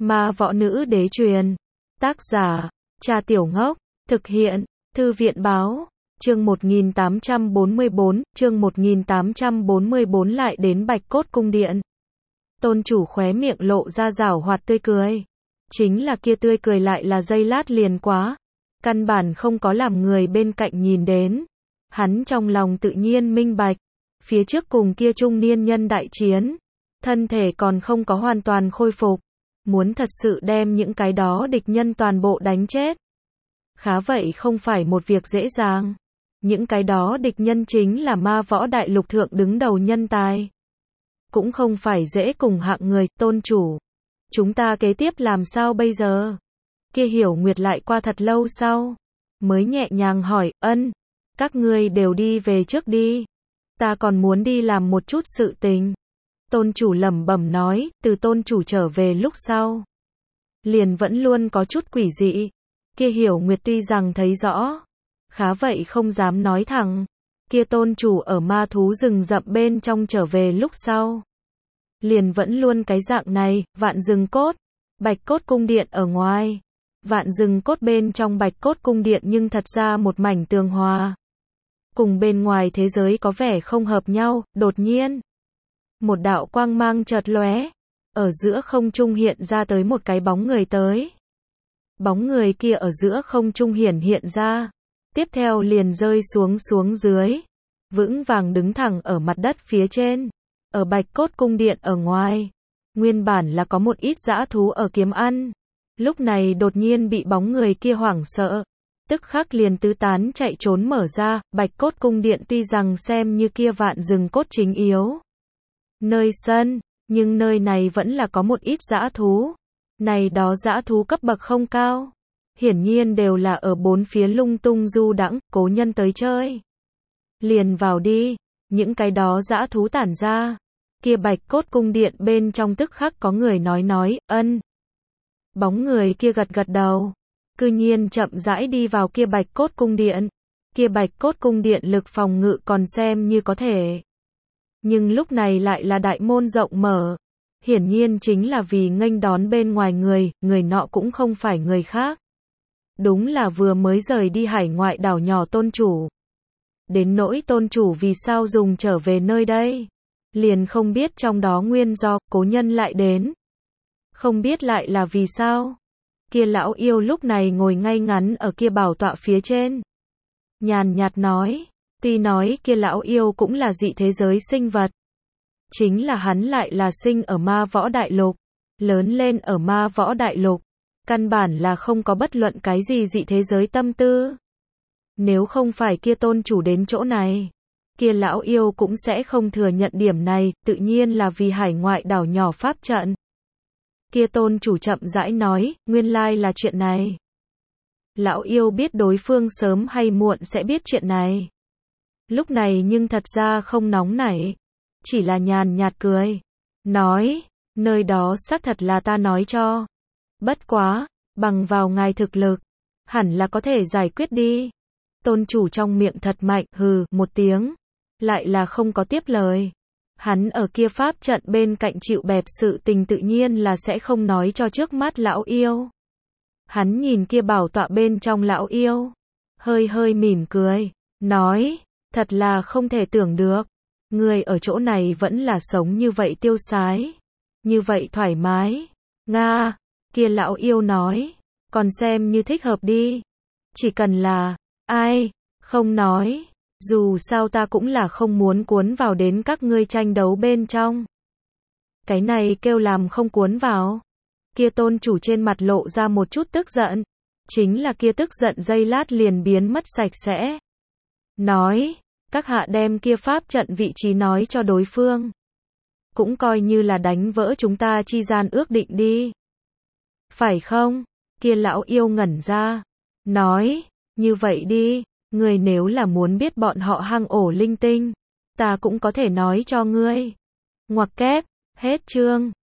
Ma võ nữ đế truyền. Tác giả, Cha Tiểu Ngốc. Thực hiện, Thư viện báo. Chương 1844, lại đến Bạch Cốt Cung Điện. Tôn chủ khóe miệng lộ ra giảo hoạt tươi cười. Chính là kia tươi cười lại là giây lát liền quá. Căn bản không có làm người bên cạnh nhìn đến. Hắn trong lòng tự nhiên minh bạch. Phía trước cùng kia trung niên nhân đại chiến. Thân thể còn không có hoàn toàn khôi phục. Muốn thật sự đem những cái đó địch nhân toàn bộ đánh chết. Khá vậy không phải một việc dễ dàng. Những cái đó địch nhân chính là ma võ đại lục thượng đứng đầu nhân tài. Cũng không phải dễ cùng hạng người, tôn chủ. Chúng ta kế tiếp làm sao bây giờ? Kia Hiểu Nguyệt lại qua thật lâu sau. Mới nhẹ nhàng hỏi, các ngươi đều đi về trước đi. Ta còn muốn đi làm một chút sự tình. Tôn chủ lẩm bẩm nói, từ tôn chủ trở về lúc sau. Liền vẫn luôn có chút quỷ dị. Kia Hiểu Nguyệt tuy rằng thấy rõ. Khá vậy không dám nói thẳng. Kia tôn chủ ở ma thú rừng rậm bên trong trở về lúc sau. Liền vẫn luôn cái dạng này, Vạn Rừng Cốt. Bạch Cốt Cung Điện ở ngoài. Vạn Rừng Cốt bên trong Bạch Cốt Cung Điện nhưng thật ra một mảnh tường hòa. Cùng bên ngoài thế giới có vẻ không hợp nhau, đột nhiên. Một đạo quang mang chợt lóe. Ở giữa không trung hiện ra tới một cái bóng người tới. Bóng người kia ở giữa không trung hiện ra. Tiếp theo liền rơi xuống dưới. Vững vàng đứng thẳng ở mặt đất phía trên. Ở Bạch Cốt Cung Điện ở ngoài. Nguyên bản là có một ít dã thú ở kiếm ăn. Lúc này đột nhiên bị bóng người kia hoảng sợ. Tức khắc liền tứ tán chạy trốn mở ra. Bạch Cốt Cung Điện tuy rằng xem như kia Vạn Rừng Cốt chính yếu. Nơi sân, nhưng nơi này vẫn là có một ít dã thú. Này đó dã thú cấp bậc không cao. Hiển nhiên đều là ở bốn phía lung tung du đãng, cố nhân tới chơi. Liền vào đi, những cái đó dã thú tản ra. Kia Bạch Cốt Cung Điện bên trong tức khắc có người nói, Bóng người kia gật đầu. Cư nhiên chậm rãi đi vào kia Bạch Cốt Cung Điện. Kia Bạch Cốt Cung Điện lực phòng ngự còn xem như có thể. Nhưng lúc này lại là đại môn rộng mở. Hiển nhiên chính là vì nghênh đón bên ngoài người nọ cũng không phải người khác. Đúng là vừa mới rời đi hải ngoại đảo nhỏ tôn chủ. Đến nỗi tôn chủ vì sao dùng trở về nơi đây. Liền không biết trong đó nguyên do, cố nhân lại đến. Không biết lại là vì sao. Kia lão yêu lúc này ngồi ngay ngắn ở kia bảo tọa phía trên. Nhàn nhạt nói, tuy nói kia lão yêu cũng là dị thế giới sinh vật. Chính là hắn lại là sinh ở ma võ đại lục. Lớn lên ở ma võ đại lục. Căn bản là không có bất luận cái gì dị thế giới tâm tư. Nếu không phải kia tôn chủ đến chỗ này. Kia lão yêu cũng sẽ không thừa nhận điểm này. Tự nhiên là vì hải ngoại đảo nhỏ pháp trận. Kia tôn chủ chậm rãi nói, nguyên lai là chuyện này. Lão yêu biết đối phương sớm hay muộn sẽ biết chuyện này. Lúc này nhưng thật ra không nóng nảy. Chỉ là nhàn nhạt cười. Nói, nơi đó xác thật là ta nói cho. Bất quá, bằng vào ngài thực lực. Hẳn là có thể giải quyết đi. Tôn chủ trong miệng thật mạnh, hừ, một tiếng. Lại là không có tiếp lời. Hắn ở kia pháp trận bên cạnh chịu bẹp sự tình tự nhiên là sẽ không nói cho trước mắt lão yêu. Hắn nhìn kia bảo tọa bên trong lão yêu. Hơi mỉm cười. Nói, thật là không thể tưởng được. Người ở chỗ này vẫn là sống như vậy tiêu sái. Như vậy thoải mái. Nga, kia lão yêu nói. Còn xem như thích hợp đi. Chỉ cần là, ai, không nói. Dù sao ta cũng là không muốn cuốn vào đến các ngươi tranh đấu bên trong. Cái này kêu làm không cuốn vào. Kia tôn chủ trên mặt lộ ra một chút tức giận. Chính là kia tức giận giây lát liền biến mất sạch sẽ. Nói, các hạ đem kia pháp trận vị trí nói cho đối phương. Cũng coi như là đánh vỡ chúng ta chi gian ước định đi. Phải không? Kia lão yêu ngẩn ra. Nói, như vậy đi, ngươi nếu là muốn biết bọn họ hang ổ linh tinh, ta cũng có thể nói cho ngươi. Ngoặc kép, hết chương.